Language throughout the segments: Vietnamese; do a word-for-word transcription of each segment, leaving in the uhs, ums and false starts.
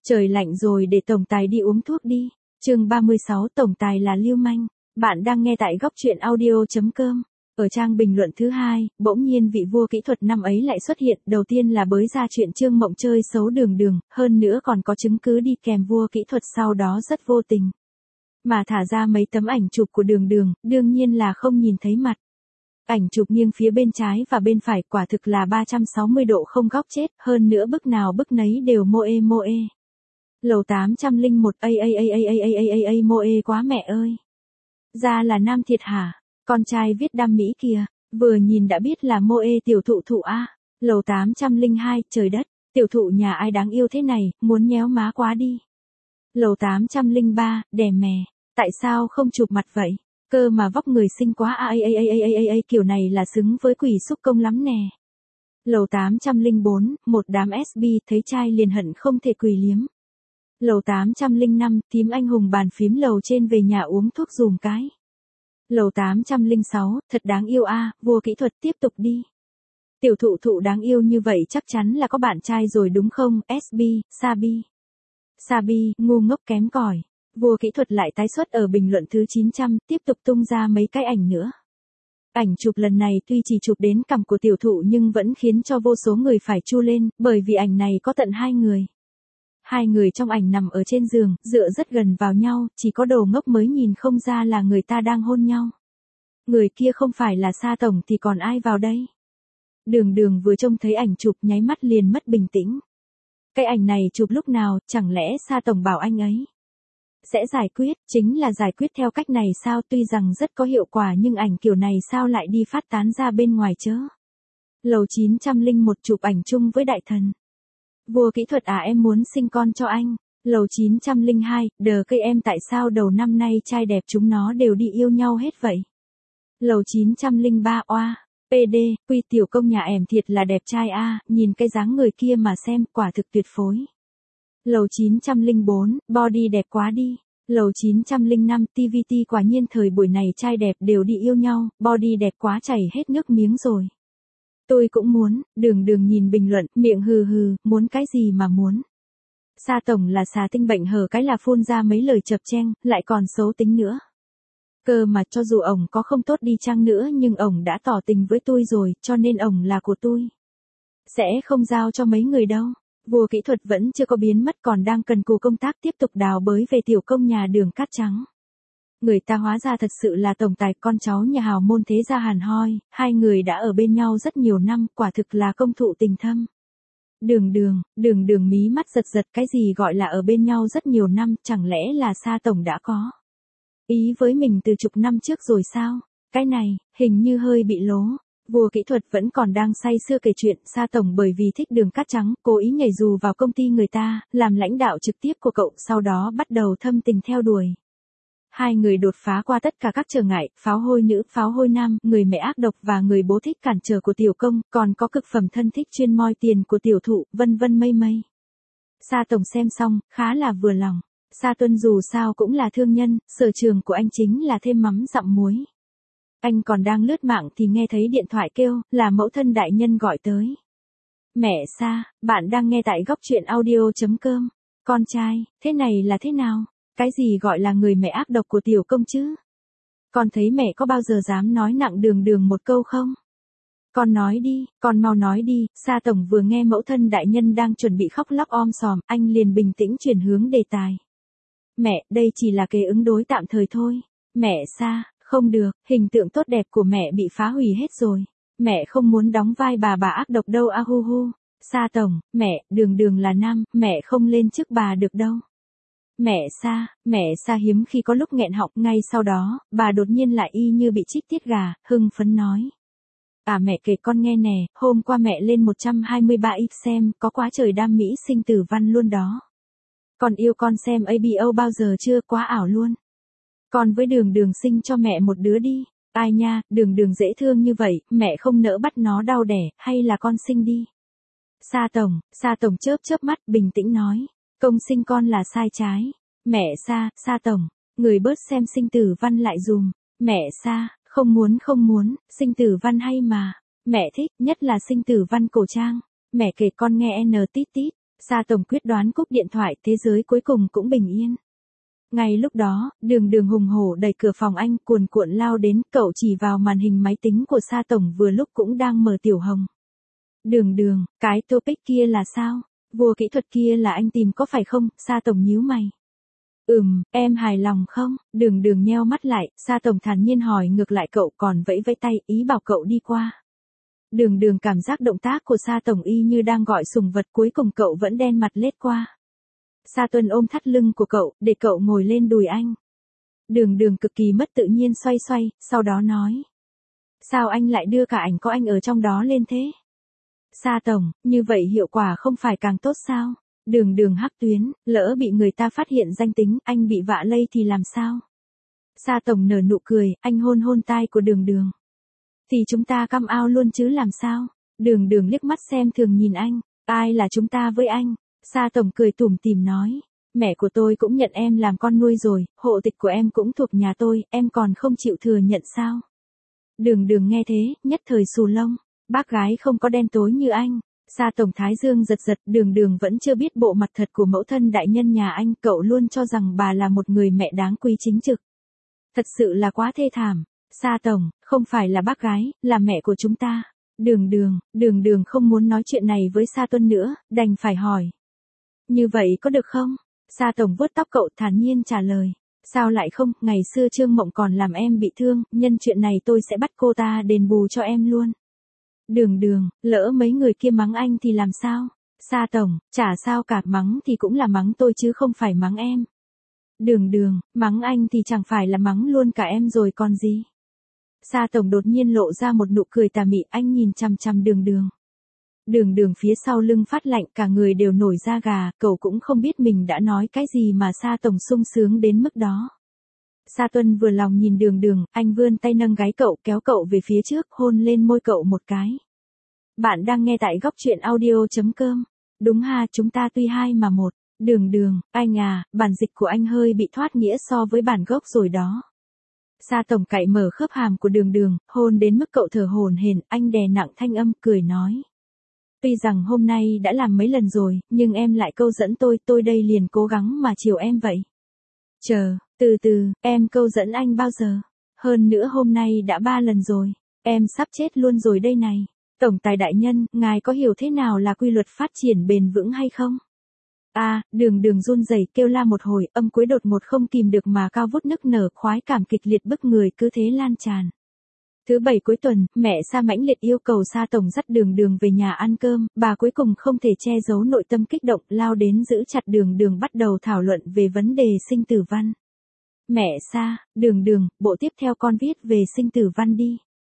Trời lạnh rồi để tổng tài đi uống thuốc đi. Chương ba mươi sáu tổng tài là lưu manh. Bạn đang nghe tại góc truyện audio.com. Ở trang bình luận thứ hai, bỗng nhiên vị vua kỹ thuật năm ấy lại xuất hiện, đầu tiên là bới ra chuyện Trương Mộng chơi xấu Đường Đường, hơn nữa còn có chứng cứ đi kèm vua kỹ thuật sau đó rất vô tình. Mà thả ra mấy tấm ảnh chụp của Đường Đường, đương nhiên là không nhìn thấy mặt. Ảnh chụp nghiêng phía bên trái và bên phải quả thực là ba trăm sáu mươi độ không góc chết, hơn nữa bức nào bức nấy đều mô ê mô ê. Lầu tám trăm lẻ một a a a a a a a a a mô ê quá mẹ ơi. Ra là nam thiệt hả? Con trai viết đam mỹ kìa, vừa nhìn đã biết là mô ê tiểu thụ thụ a. Lầu tám trăm lẻ hai, trời đất, tiểu thụ nhà ai đáng yêu thế này, muốn nhéo má quá đi. Lầu tám trăm lẻ ba, đè mè, tại sao không chụp mặt vậy? Cơ mà vóc người xinh quá a a a a a a a kiểu này là xứng với quỷ xúc công lắm nè. Lầu tám trăm lẻ bốn, một đám ét bê thấy trai liền hận không thể quỳ liếm. Lầu tám trăm lẻ năm, thím anh hùng bàn phím lầu trên về nhà uống thuốc dùm cái. Lầu tám trăm lẻ sáu, thật đáng yêu a, vua kỹ thuật tiếp tục đi. Tiểu thụ thụ đáng yêu như vậy chắc chắn là có bạn trai rồi đúng không, ét bê, Sabi. Sabi, ngu ngốc kém cỏi. Vua kỹ thuật lại tái xuất ở bình luận thứ chín trăm, tiếp tục tung ra mấy cái ảnh nữa. Ảnh chụp lần này tuy chỉ chụp đến cằm của tiểu thụ nhưng vẫn khiến cho vô số người phải chu lên, bởi vì ảnh này có tận hai người. Hai người trong ảnh nằm ở trên giường, dựa rất gần vào nhau, chỉ có đồ ngốc mới nhìn không ra là người ta đang hôn nhau. Người kia không phải là Sa Tổng thì còn ai vào đây? Đường Đường vừa trông thấy ảnh chụp nháy mắt liền mất bình tĩnh. Cái ảnh này chụp lúc nào, chẳng lẽ Sa Tổng bảo anh ấy sẽ giải quyết, chính là giải quyết theo cách này sao? Tuy rằng rất có hiệu quả nhưng ảnh kiểu này sao lại đi phát tán ra bên ngoài chớ? Lầu chín trăm lẻ một chụp ảnh chung với đại thần. Vua kỹ thuật à, em muốn sinh con cho anh. Lầu chín trăm lẻ hai, đờ cây em tại sao đầu năm nay trai đẹp chúng nó đều đi yêu nhau hết vậy? Lầu chín trăm lẻ ba, oa, pê đê, quy tiểu công nhà em thiệt là đẹp trai a, nhìn cái dáng người kia mà xem, quả thực tuyệt phối. Lầu chín trăm lẻ bốn, body đẹp quá đi. Lầu chín trăm lẻ năm, tê vê tê quả nhiên thời buổi này trai đẹp đều đi yêu nhau, body đẹp quá chảy hết nước miếng rồi. Tôi cũng muốn, Đường Đường nhìn bình luận, miệng hừ hừ, muốn cái gì mà muốn. Sa Tổng là xà tinh bệnh hở cái là phun ra mấy lời chập cheng, lại còn xấu tính nữa. Cơ mà cho dù ổng có không tốt đi chăng nữa nhưng ổng đã tỏ tình với tôi rồi, cho nên ổng là của tôi. Sẽ không giao cho mấy người đâu. Vua kỹ thuật vẫn chưa có biến mất còn đang cần cù công tác tiếp tục đào bới về tiểu công nhà Đường Cát Trắng. Người ta hóa ra thật sự là tổng tài con cháu nhà hào môn thế gia hàn hoi, hai người đã ở bên nhau rất nhiều năm, quả thực là công thụ tình thâm. Đường Đường, Đường Đường mí mắt giật giật, cái gì gọi là ở bên nhau rất nhiều năm, chẳng lẽ là Sa Tổng đã có ý với mình từ chục năm trước rồi sao? Cái này, hình như hơi bị lố. Vua kỹ thuật vẫn còn đang say sưa kể chuyện, Sa Tổng bởi vì thích Đường Cát Trắng, cố ý nhảy dù vào công ty người ta, làm lãnh đạo trực tiếp của cậu, sau đó bắt đầu thâm tình theo đuổi. Hai người đột phá qua tất cả các trở ngại, pháo hôi nữ, pháo hôi nam, người mẹ ác độc và người bố thích cản trở của tiểu công, còn có cực phẩm thân thích chuyên moi tiền của tiểu thụ, vân vân mây mây. Sa Tổng xem xong, khá là vừa lòng. Sa Tuân dù sao cũng là thương nhân, sở trường của anh chính là thêm mắm dặm muối. Anh còn đang lướt mạng thì nghe thấy điện thoại kêu, là mẫu thân đại nhân gọi tới. Mẹ Sa, bạn đang nghe tại góc truyện audio.com. Con trai, thế này là thế nào? Cái gì gọi là người mẹ ác độc của tiểu công chứ? Con thấy mẹ có bao giờ dám nói nặng Đường Đường một câu không? Con nói đi, con mau nói đi. Sa Tổng vừa nghe mẫu thân đại nhân đang chuẩn bị khóc lóc om sòm, anh liền bình tĩnh chuyển hướng đề tài. Mẹ, đây chỉ là kế ứng đối tạm thời thôi. Mẹ Sa, không được, hình tượng tốt đẹp của mẹ bị phá hủy hết rồi. Mẹ không muốn đóng vai bà bà ác độc đâu a hu hu. Sa Tổng, mẹ, Đường Đường là nam, mẹ không lên chức bà được đâu. Mẹ Sa, mẹ Sa hiếm khi có lúc nghẹn họng, ngay sau đó, bà đột nhiên lại y như bị chích tiết gà, hưng phấn nói. À mẹ kể con nghe nè, hôm qua mẹ lên một trăm hai mươi ba x xem, có quá trời đam mỹ sinh tử văn luôn đó. Con yêu con xem a bê o bao giờ chưa, quá ảo luôn. Con với Đường Đường sinh cho mẹ một đứa đi. Ai nha, Đường Đường dễ thương như vậy, mẹ không nỡ bắt nó đau đẻ, hay là con sinh đi. Sa Tổng, Sa Tổng chớp chớp mắt, bình tĩnh nói. Công sinh con là sai trái. Mẹ Sa, Sa Tổng, người bớt xem sinh tử văn lại dùm. Mẹ Sa, không muốn không muốn, sinh tử văn hay mà. Mẹ thích, nhất là sinh tử văn cổ trang. Mẹ kể con nghe n tít tít. Sa tổng quyết đoán cúp điện thoại, thế giới cuối cùng cũng bình yên. Ngay lúc đó, đường đường hùng hổ đẩy cửa phòng anh cuồn cuộn lao đến, cậu chỉ vào màn hình máy tính của Sa tổng vừa lúc cũng đang mở tiểu hồng. Đường đường, cái topic kia là sao? Vua kỹ thuật kia là anh tìm có phải không? Sa tổng nhíu mày. Ừm, em hài lòng không? Đường đường nheo mắt lại, Sa tổng thản nhiên hỏi ngược lại cậu còn vẫy vẫy tay, ý bảo cậu đi qua. Đường đường cảm giác động tác của Sa tổng y như đang gọi sùng vật, cuối cùng cậu vẫn đen mặt lết qua. Sa Tuân ôm thắt lưng của cậu, để cậu ngồi lên đùi anh. Đường đường cực kỳ mất tự nhiên xoay xoay, sau đó nói. Sao anh lại đưa cả ảnh có anh ở trong đó lên thế? Sa tổng, như vậy hiệu quả không phải càng tốt sao? Đường đường hắc tuyến, lỡ bị người ta phát hiện danh tính, anh bị vạ lây thì làm sao? Sa tổng nở nụ cười, anh hôn hôn tai của đường đường. Thì chúng ta căm ao luôn chứ làm sao? Đường đường liếc mắt xem thường nhìn anh, ai là chúng ta với anh? Sa tổng cười tủm tỉm nói, mẹ của tôi cũng nhận em làm con nuôi rồi, hộ tịch của em cũng thuộc nhà tôi, em còn không chịu thừa nhận sao? Đường đường nghe thế, nhất thời xù lông, bác gái không có đen tối như anh. Sa tổng thái dương giật giật, đường đường vẫn chưa biết bộ mặt thật của mẫu thân đại nhân nhà anh, cậu luôn cho rằng bà là một người mẹ đáng quý chính trực. Thật sự là quá thê thảm. Sa tổng, không phải là bác gái, là mẹ của chúng ta. Đường đường, đường đường không muốn nói chuyện này với Sa Tuân nữa, đành phải hỏi. Như vậy có được không? Sa tổng vuốt tóc cậu thản nhiên trả lời. Sao lại không, ngày xưa Trương Mộng còn làm em bị thương, nhân chuyện này tôi sẽ bắt cô ta đền bù cho em luôn. Đường đường, lỡ mấy người kia mắng anh thì làm sao? Sa tổng, chả sao cả, mắng thì cũng là mắng tôi chứ không phải mắng em. Đường đường, mắng anh thì chẳng phải là mắng luôn cả em rồi còn gì. Sa tổng đột nhiên lộ ra một nụ cười tà mị, anh nhìn chằm chằm đường đường. Đường đường phía sau lưng phát lạnh, cả người đều nổi da gà, cậu cũng không biết mình đã nói cái gì mà Sa tổng sung sướng đến mức đó. Sa Tuân vừa lòng nhìn đường đường, anh vươn tay nâng gáy cậu, kéo cậu về phía trước, hôn lên môi cậu một cái. Bạn đang nghe tại góc truyện audio.com. Đúng ha, chúng ta tuy hai mà một. Đường đường, anh à, bản dịch của anh hơi bị thoát nghĩa so với bản gốc rồi đó. Sa tổng cạy mở khớp hàm của đường đường, hôn đến mức cậu thở hổn hển, anh đè nặng thanh âm, cười nói. Tuy rằng hôm nay đã làm mấy lần rồi, nhưng em lại câu dẫn tôi, tôi đây liền cố gắng mà chiều em vậy. Chờ, từ từ, em câu dẫn anh bao giờ? Hơn nữa hôm nay đã ba lần rồi, em sắp chết luôn rồi đây này. Tổng tài đại nhân, ngài có hiểu thế nào là quy luật phát triển bền vững hay không? À, đường đường run rẩy kêu la một hồi, âm cuối đột ngột không kìm được mà cao vút nức nở, khoái cảm kịch liệt bức người cứ thế lan tràn. Thứ bảy cuối tuần, mẹ Sa mãnh liệt yêu cầu Sa tổng dắt đường đường về nhà ăn cơm, bà cuối cùng không thể che giấu nội tâm kích động, lao đến giữ chặt đường đường bắt đầu thảo luận về vấn đề sinh tử văn. Mẹ Sa, đường đường, bộ tiếp theo con viết về sinh tử văn đi.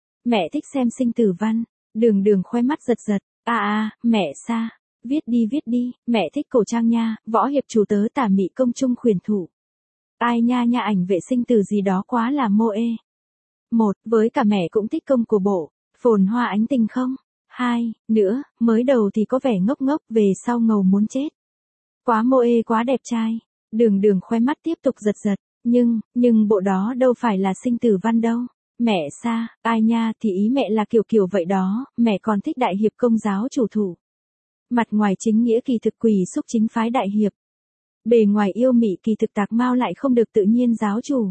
Mẹ thích xem sinh tử văn, đường đường khoe mắt giật giật, à à, mẹ Sa, viết đi viết đi, mẹ thích cổ trang nha, võ hiệp chủ tớ tả mị công chung khuyển thủ. Ai nha nha ảnh vệ sinh tử gì đó quá là mô ê. Một, với cả mẹ cũng thích công của bộ, phồn hoa ánh tình không? Hai, nữa, mới đầu thì có vẻ ngốc ngốc, về sau ngầu muốn chết. Quá mô ê quá đẹp trai. Đường đường khoe mắt tiếp tục giật giật, nhưng, nhưng bộ đó đâu phải là sinh tử văn đâu. Mẹ Sa, ai nha thì ý mẹ là kiểu kiểu vậy đó, mẹ còn thích đại hiệp công giáo chủ thủ. Mặt ngoài chính nghĩa kỳ thực quỷ xúc chính phái đại hiệp. Bề ngoài yêu mị kỳ thực tạc mao lại không được tự nhiên giáo chủ.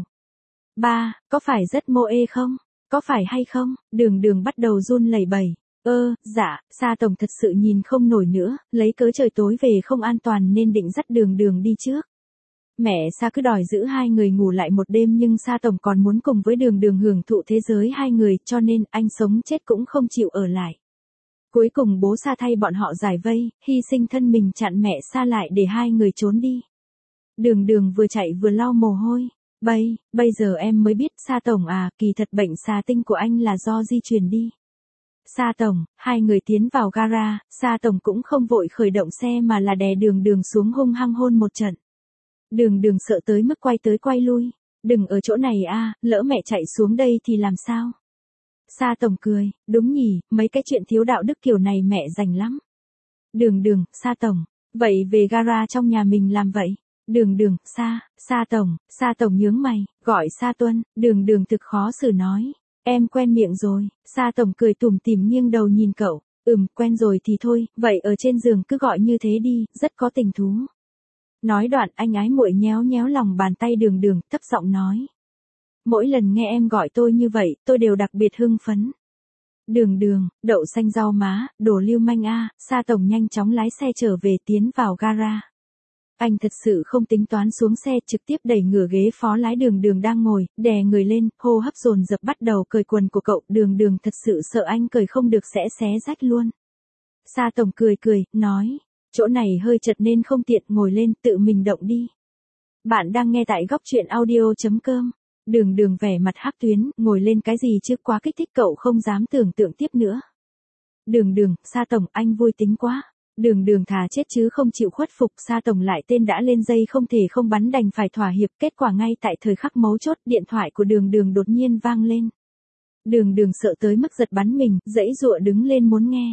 Ba, có phải rất mô ê không? Có phải hay không? Đường đường bắt đầu run lẩy bẩy. Ơ, dạ, Sa tổng thật sự nhìn không nổi nữa, lấy cớ trời tối về không an toàn nên định dắt đường đường đi trước. Mẹ Sa cứ đòi giữ hai người ngủ lại một đêm nhưng Sa tổng còn muốn cùng với đường đường hưởng thụ thế giới hai người cho nên anh sống chết cũng không chịu ở lại. Cuối cùng bố Sa thay bọn họ giải vây, hy sinh thân mình chặn mẹ Sa lại để hai người trốn đi. Đường đường vừa chạy vừa lau mồ hôi. Bây, bây giờ em mới biết Sa tổng à, kỳ thật bệnh xà tinh của anh là do di truyền đi. Sa tổng, hai người tiến vào gara, Sa tổng cũng không vội khởi động xe mà là đè đường đường xuống hung hăng hôn một trận. Đường đường sợ tới mức quay tới quay lui. Đừng ở chỗ này a, lỡ mẹ chạy xuống đây thì làm sao? Sa tổng cười, đúng nhỉ, mấy cái chuyện thiếu đạo đức kiểu này mẹ rành lắm. Đường đường, Sa tổng, vậy về gara trong nhà mình làm vậy? Đường đường, Sa, Sa tổng, Sa tổng nhướng mày, gọi Sa Tuân, đường đường thực khó xử nói. Em quen miệng rồi, Sa tổng cười tủm tỉm nghiêng đầu nhìn cậu. Ừm, quen rồi thì thôi, vậy ở trên giường cứ gọi như thế đi, rất có tình thú. Nói đoạn anh ái muội nhéo nhéo lòng bàn tay Đường Đường, thấp giọng nói. Mỗi lần nghe em gọi tôi như vậy, tôi đều đặc biệt hưng phấn. Đường Đường, đậu xanh rau má, đồ lưu manh a, Sa Tổng nhanh chóng lái xe trở về tiến vào gara. Anh thật sự không tính toán xuống xe, trực tiếp đẩy ngửa ghế phó lái Đường Đường đang ngồi, đè người lên, hô hấp dồn dập bắt đầu cởi quần của cậu. Đường Đường thật sự sợ anh cởi không được sẽ xé rách luôn. Sa Tổng cười cười, nói, chỗ này hơi chật nên không tiện, ngồi lên tự mình động đi. Bạn đang nghe tại góc truyện audio chấm com. Đường Đường vẻ mặt hắc tuyến, ngồi lên cái gì chứ, quá kích thích, cậu không dám tưởng tượng tiếp nữa. Đường Đường, Sa Tổng, anh vui tính quá. Đường Đường thà chết chứ không chịu khuất phục. Sa Tổng lại tên đã lên dây không thể không bắn, đành phải thỏa hiệp. Kết quả ngay tại thời khắc mấu chốt, điện thoại của Đường Đường đột nhiên vang lên. Đường Đường sợ tới mức giật bắn mình, giãy giụa đứng lên muốn nghe.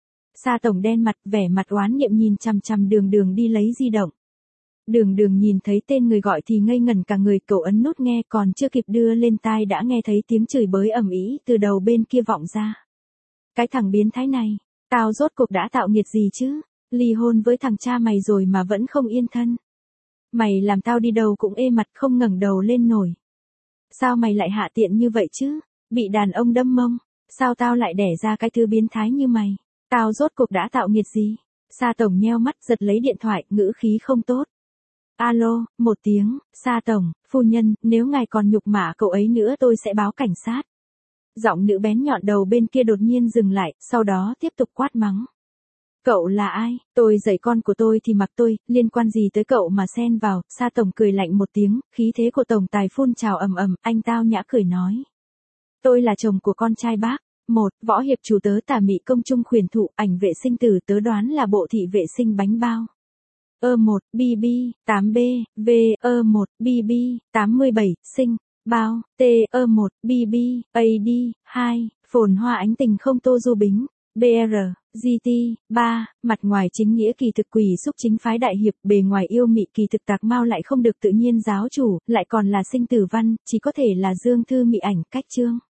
Sa Tổng đen mặt, vẻ mặt oán niệm nhìn chằm chằm Đường Đường đi lấy di động. Đường Đường nhìn thấy tên người gọi thì ngây ngẩn cả người, cậu ấn nút nghe, còn chưa kịp đưa lên tai đã nghe thấy tiếng chửi bới ầm ĩ từ đầu bên kia vọng ra. Cái thằng biến thái này, tao rốt cuộc đã tạo nghiệt gì chứ? Ly hôn với thằng cha mày rồi mà vẫn không yên thân. Mày làm tao đi đâu cũng ê mặt không ngẩng đầu lên nổi. Sao mày lại hạ tiện như vậy chứ? Bị đàn ông đâm mông. Sao tao lại đẻ ra cái thứ biến thái như mày? Tao rốt cuộc đã tạo nghiệt gì? Sa Tổng nheo mắt giật lấy điện thoại, ngữ khí không tốt. Alo, một tiếng, Sa Tổng, phu nhân, nếu ngài còn nhục mạ cậu ấy nữa tôi sẽ báo cảnh sát. Giọng nữ bén nhọn đầu bên kia đột nhiên dừng lại, sau đó tiếp tục quát mắng. Cậu là ai? Tôi dạy con của tôi thì mặc tôi, liên quan gì tới cậu mà xen vào? Sa Tổng cười lạnh một tiếng, khí thế của tổng tài phun trào ầm ầm, anh tao nhã cười nói. Tôi là chồng của con trai bác. Một, võ hiệp chủ tớ tà mị công trung khuyển thụ, ảnh vệ sinh tử tớ đoán là bộ thị vệ sinh bánh bao. Ơ một, bi bi, tám B, V, ơ một, bi bi, tám mươi bảy, sinh, bao, T, ơ một, bi bi, A D, hai, phồn hoa ánh tình không Tô Du Bính, B R, G T, ba, mặt ngoài chính nghĩa kỳ thực quỷ xúc chính phái đại hiệp, bề ngoài yêu mị kỳ thực tạc mau lại không được tự nhiên giáo chủ, lại còn là sinh tử văn, chỉ có thể là Dương Thư mị ảnh cách chương.